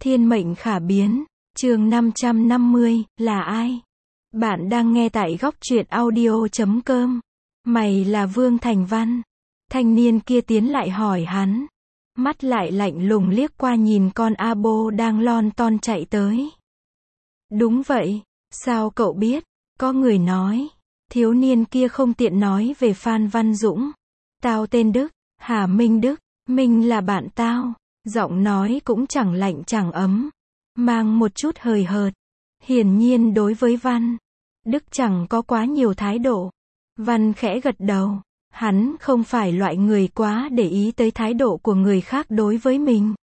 Thiên mệnh khả biến, chương 550, là ai? Bạn đang nghe tại góc truyện audio.com. Mày là Vương Thành Văn. Thanh niên kia tiến lại hỏi hắn. Mắt lại lạnh lùng liếc qua nhìn con abo đang lon ton chạy tới. Đúng vậy, sao cậu biết? Có người nói. Thiếu niên kia không tiện nói về Phan Văn Dũng. Tao tên Đức, Hà Minh Đức, Minh là bạn tao. Giọng nói cũng chẳng lạnh chẳng ấm, mang một chút hời hợt. Hiển nhiên đối với Văn, Đức chẳng có quá nhiều thái độ. Văn khẽ gật đầu, hắn không phải loại người quá để ý tới thái độ của người khác đối với mình.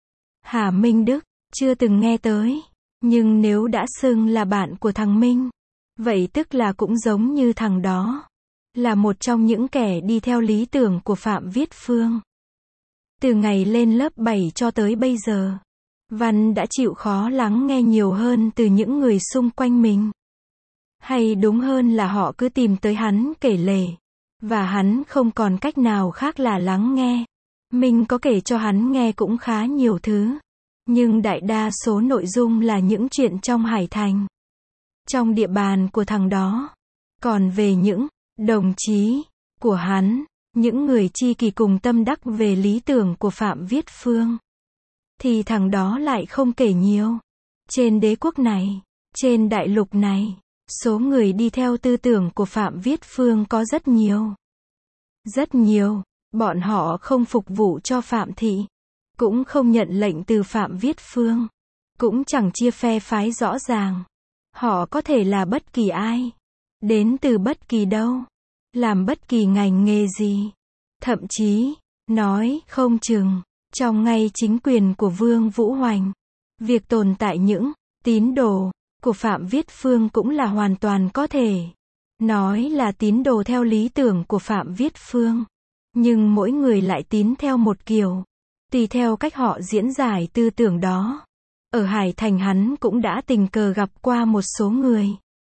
Hà Minh Đức, chưa từng nghe tới, nhưng nếu đã xưng là bạn của thằng Minh, vậy tức là cũng giống như thằng đó, là một trong những kẻ đi theo lý tưởng của Phạm Viết Phương. Từ ngày lên lớp 7 cho tới bây giờ, Văn đã chịu khó lắng nghe nhiều hơn từ những người xung quanh mình. Hay đúng hơn là họ cứ tìm tới hắn kể lể, và hắn không còn cách nào khác là lắng nghe. Mình có kể cho hắn nghe cũng khá nhiều thứ, nhưng đại đa số nội dung là những chuyện trong Hải Thành, trong địa bàn của thằng đó. Còn về những đồng chí của hắn, những người tri kỷ cùng tâm đắc về lý tưởng của Phạm Viết Phương, thì thằng đó lại không kể nhiều. Trên đế quốc này, trên đại lục này, số người đi theo tư tưởng của Phạm Viết Phương có rất nhiều. Rất nhiều, bọn họ không phục vụ cho Phạm Thị, cũng không nhận lệnh từ Phạm Viết Phương, cũng chẳng chia phe phái rõ ràng. Họ có thể là bất kỳ ai, đến từ bất kỳ đâu, làm bất kỳ ngành nghề gì. Thậm chí, nói không chừng, trong ngay chính quyền của Vương Vũ Hoành, việc tồn tại những tín đồ của Phạm Viết Phương cũng là hoàn toàn có thể. Nói là tín đồ theo lý tưởng của Phạm Viết Phương, nhưng mỗi người lại tín theo một kiểu, tùy theo cách họ diễn giải tư tưởng đó. Ở Hải Thành hắn cũng đã tình cờ gặp qua một số người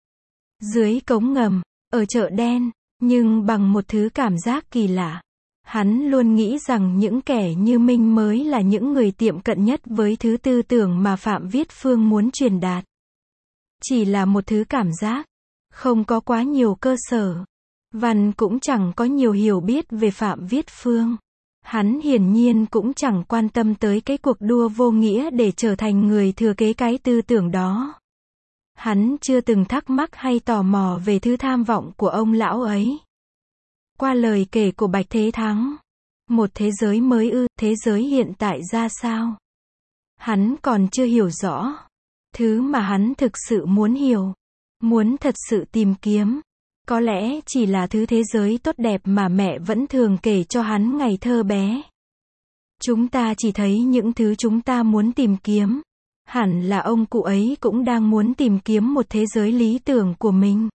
dưới cống ngầm, ở chợ đen, nhưng bằng một thứ cảm giác kỳ lạ. Hắn luôn nghĩ rằng những kẻ như Minh mới là những người tiệm cận nhất với thứ tư tưởng mà Phạm Viết Phương muốn truyền đạt. Chỉ là một thứ cảm giác, không có quá nhiều cơ sở. Văn cũng chẳng có nhiều hiểu biết về Phạm Viết Phương. Hắn hiển nhiên cũng chẳng quan tâm tới cái cuộc đua vô nghĩa để trở thành người thừa kế cái tư tưởng đó. Hắn chưa từng thắc mắc hay tò mò về thứ tham vọng của ông lão ấy. Qua lời kể của Bạch Thế Thắng, một thế giới mới ư, thế giới hiện tại ra sao? Hắn còn chưa hiểu rõ. Thứ mà hắn thực sự muốn hiểu, muốn thật sự tìm kiếm, có lẽ chỉ là thứ thế giới tốt đẹp mà mẹ vẫn thường kể cho hắn ngày thơ bé. Chúng ta chỉ thấy những thứ chúng ta muốn tìm kiếm. Hẳn là ông cụ ấy cũng đang muốn tìm kiếm một thế giới lý tưởng của mình.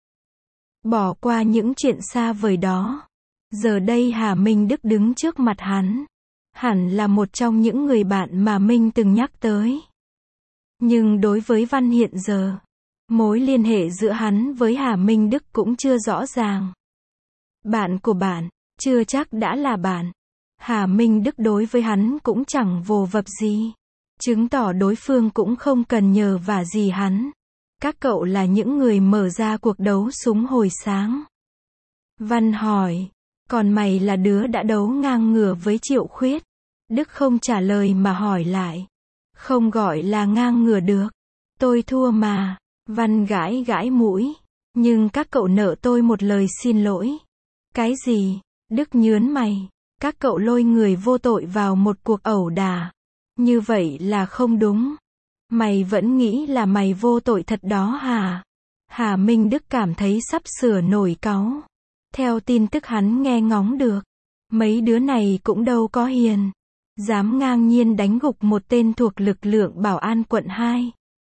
Bỏ qua những chuyện xa vời đó. Giờ đây Hà Minh Đức đứng trước mặt hắn. Hẳn là một trong những người bạn mà Minh từng nhắc tới. Nhưng đối với Văn hiện giờ, mối liên hệ giữa hắn với Hà Minh Đức cũng chưa rõ ràng. Bạn của bạn, chưa chắc đã là bạn. Hà Minh Đức đối với hắn cũng chẳng vồ vập gì, chứng tỏ đối phương cũng không cần nhờ vả gì hắn. Các cậu là những người mở ra cuộc đấu súng hồi sáng. Văn hỏi, còn mày là đứa đã đấu ngang ngửa với Triệu Khuyết. Đức không trả lời mà hỏi lại. Không gọi là ngang ngửa được. Tôi thua mà. Văn gãi gãi mũi. Nhưng các cậu nợ tôi một lời xin lỗi. Cái gì? Đức nhớn mày. Các cậu lôi người vô tội vào một cuộc ẩu đả. Như vậy là không đúng. Mày vẫn nghĩ là mày vô tội thật đó hả? Hà Minh Đức cảm thấy sắp sửa nổi cáu. Theo tin tức hắn nghe ngóng được, mấy đứa này cũng đâu có hiền, dám ngang nhiên đánh gục một tên thuộc lực lượng bảo an quận 2.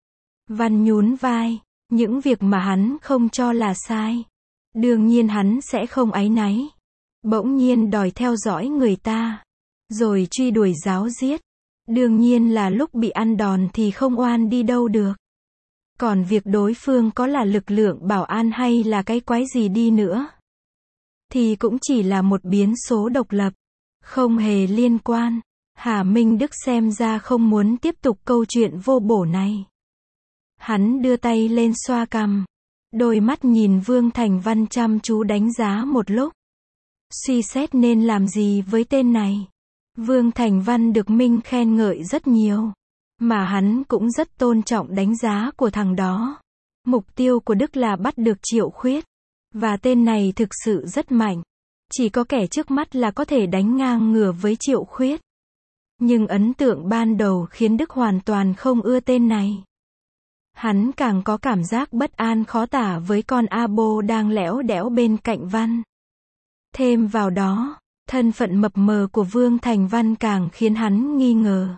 Văn nhún vai, những việc mà hắn không cho là sai, đương nhiên hắn sẽ không áy náy. Bỗng nhiên đòi theo dõi người ta, rồi truy đuổi giáo giết, đương nhiên là lúc bị ăn đòn thì không oan đi đâu được. Còn việc đối phương có là lực lượng bảo an hay là cái quái gì đi nữa, thì cũng chỉ là một biến số độc lập, không hề liên quan. Hà Minh Đức xem ra không muốn tiếp tục câu chuyện vô bổ này. Hắn đưa tay lên xoa cằm. Đôi mắt nhìn Vương Thành Văn chăm chú đánh giá một lúc. Suy xét nên làm gì với tên này. Vương Thành Văn được Minh khen ngợi rất nhiều. Mà hắn cũng rất tôn trọng đánh giá của thằng đó. Mục tiêu của Đức là bắt được Triệu Khuyết. Và tên này thực sự rất mạnh. Chỉ có kẻ trước mắt là có thể đánh ngang ngửa với Triệu Khuyết. Nhưng ấn tượng ban đầu khiến Đức hoàn toàn không ưa tên này. Hắn càng có cảm giác bất an khó tả với con abo đang lẽo đẽo bên cạnh Văn. Thêm vào đó, thân phận mập mờ của Vương Thành Văn càng khiến hắn nghi ngờ.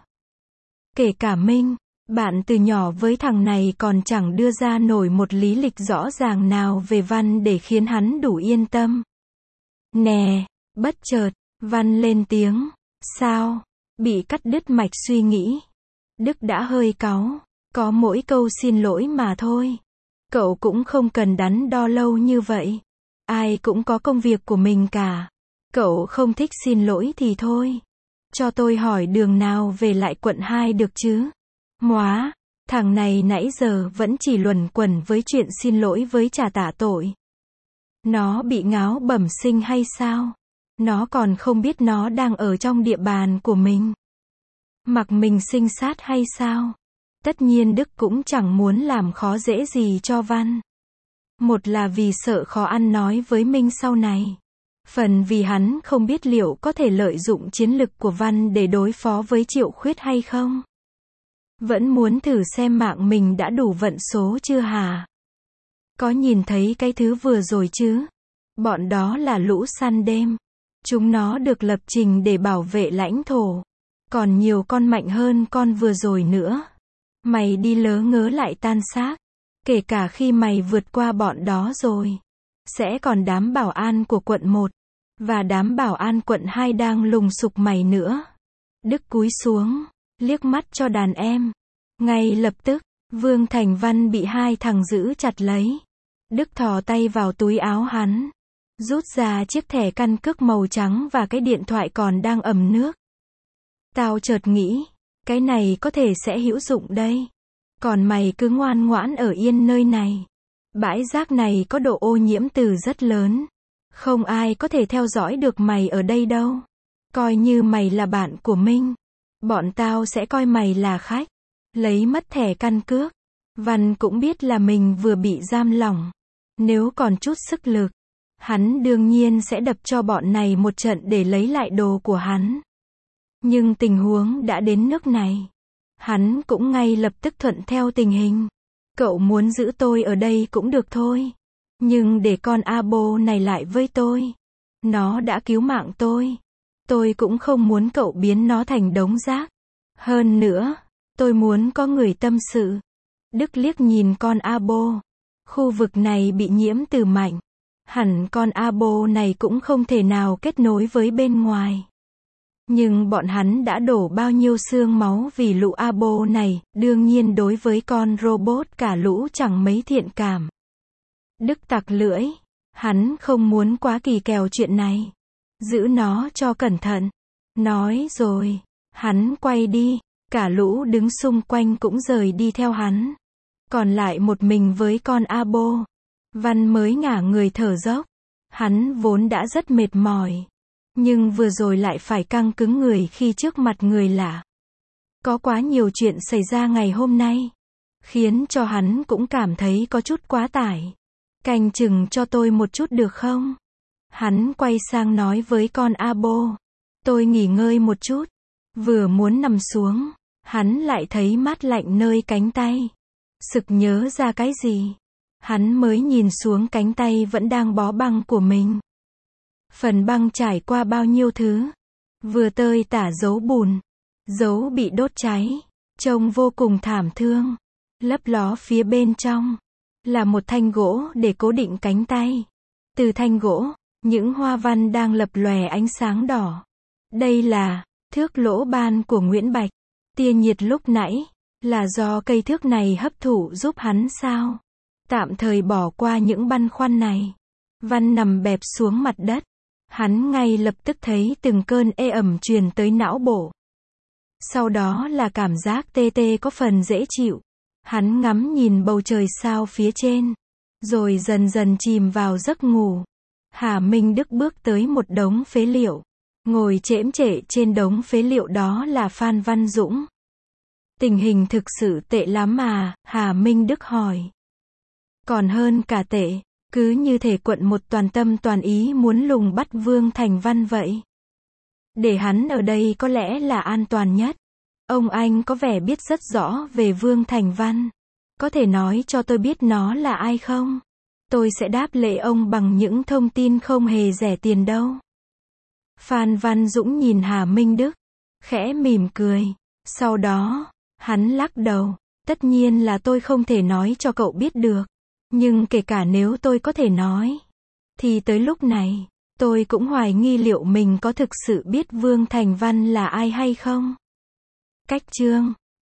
Kể cả Minh, bạn từ nhỏ với thằng này còn chẳng đưa ra nổi một lý lịch rõ ràng nào về Văn để khiến hắn đủ yên tâm. Nè, bất chợt, Văn lên tiếng. Sao? Bị cắt đứt mạch suy nghĩ. Đức đã hơi cáu. Có mỗi câu xin lỗi mà thôi. Cậu cũng không cần đắn đo lâu như vậy. Ai cũng có công việc của mình cả. Cậu không thích xin lỗi thì thôi. Cho tôi hỏi đường nào về lại quận 2 được chứ? Móa, thằng này nãy giờ vẫn chỉ luẩn quẩn với chuyện xin lỗi với trả tạ tội. Nó bị ngáo bẩm sinh hay sao? Nó còn không biết nó đang ở trong địa bàn của mình. Mặc mình sinh sát hay sao? Tất nhiên Đức cũng chẳng muốn làm khó dễ gì cho Văn. Một là vì sợ khó ăn nói với Minh sau này. Phần vì hắn không biết liệu có thể lợi dụng chiến lực của Văn để đối phó với Triệu Khuyết hay không. Vẫn muốn thử xem mạng mình đã đủ vận số chưa hả? Có nhìn thấy cái thứ vừa rồi chứ? Bọn đó là lũ săn đêm. Chúng nó được lập trình để bảo vệ lãnh thổ. Còn nhiều con mạnh hơn con vừa rồi nữa. Mày đi lớ ngớ lại tan xác. Kể cả khi mày vượt qua bọn đó rồi. Sẽ còn đám bảo an của quận 1. Và đám bảo an quận 2 đang lùng sục mày nữa. Đức cúi xuống. Liếc mắt cho đàn em. Ngay lập tức, Vương Thành Văn bị hai thằng giữ chặt lấy. Đức thò tay vào túi áo hắn. Rút ra chiếc thẻ căn cước màu trắng và cái điện thoại còn đang ẩm nước. Tao chợt nghĩ. Cái này có thể sẽ hữu dụng đây. Còn mày cứ ngoan ngoãn ở yên nơi này. Bãi rác này có độ ô nhiễm từ rất lớn. Không ai có thể theo dõi được mày ở đây đâu. Coi như mày là bạn của Minh. Bọn tao sẽ coi mày là khách. Lấy mất thẻ căn cước. Văn cũng biết là mình vừa bị giam lỏng. Nếu còn chút sức lực, hắn đương nhiên sẽ đập cho bọn này một trận để lấy lại đồ của hắn. Nhưng tình huống đã đến nước này. Hắn cũng ngay lập tức thuận theo tình hình. Cậu muốn giữ tôi ở đây cũng được thôi. Nhưng để con abo này lại với tôi. Nó đã cứu mạng tôi. Tôi cũng không muốn cậu biến nó thành đống rác. Hơn nữa, tôi muốn có người tâm sự. Đức liếc nhìn con abo. Khu vực này bị nhiễm từ mạnh. Hẳn con abo này cũng không thể nào kết nối với bên ngoài. Nhưng bọn hắn đã đổ bao nhiêu xương máu vì lũ abo này, đương nhiên đối với con robot cả lũ chẳng mấy thiện cảm. Đức tặc lưỡi. Hắn không muốn quá kỳ kèo chuyện này. Giữ nó cho cẩn thận. Nói rồi. Hắn quay đi. Cả lũ đứng xung quanh cũng rời đi theo hắn. Còn lại một mình với con abo. Văn mới ngả người thở dốc. Hắn vốn đã rất mệt mỏi. Nhưng vừa rồi lại phải căng cứng người khi trước mặt người lạ. Có quá nhiều chuyện xảy ra ngày hôm nay. Khiến cho hắn cũng cảm thấy có chút quá tải. Canh chừng cho tôi một chút được không? Hắn quay sang nói với con abo. Tôi nghỉ ngơi một chút. Vừa muốn nằm xuống. Hắn lại thấy mát lạnh nơi cánh tay. Sực nhớ ra cái gì? Hắn mới nhìn xuống cánh tay vẫn đang bó băng của mình. Phần băng trải qua bao nhiêu thứ. Vừa tơi tả dấu bùn. Dấu bị đốt cháy. Trông vô cùng thảm thương. Lấp ló phía bên trong. Là một thanh gỗ để cố định cánh tay. Từ thanh gỗ, những hoa văn đang lập lòe ánh sáng đỏ. Đây là thước lỗ ban của Nguyễn Bạch. Tia nhiệt lúc nãy là do cây thước này hấp thụ giúp hắn sao? Tạm thời bỏ qua những băn khoăn này. Văn nằm bẹp xuống mặt đất. Hắn ngay lập tức thấy từng cơn ê ẩm truyền tới não bộ. Sau đó là cảm giác tê tê có phần dễ chịu. Hắn ngắm nhìn bầu trời sao phía trên, rồi dần dần chìm vào giấc ngủ. Hà Minh Đức bước tới một đống phế liệu. Ngồi chễm chệ trên đống phế liệu đó là Phan Văn Dũng. Tình hình thực sự tệ lắm à? Hà Minh Đức hỏi. Còn hơn cả tệ, cứ như thể quận một toàn tâm toàn ý muốn lùng bắt Vương Thành Văn vậy. Để hắn ở đây có lẽ là an toàn nhất. Ông anh có vẻ biết rất rõ về Vương Thành Văn. Có thể nói cho tôi biết nó là ai không? Tôi sẽ đáp lễ ông bằng những thông tin không hề rẻ tiền đâu. Phan Văn Dũng nhìn Hà Minh Đức, khẽ mỉm cười. Sau đó, hắn lắc đầu. Tất nhiên là tôi không thể nói cho cậu biết được. Nhưng kể cả nếu tôi có thể nói, thì tới lúc này, tôi cũng hoài nghi liệu mình có thực sự biết Vương Thành Văn là ai hay không. Cách chương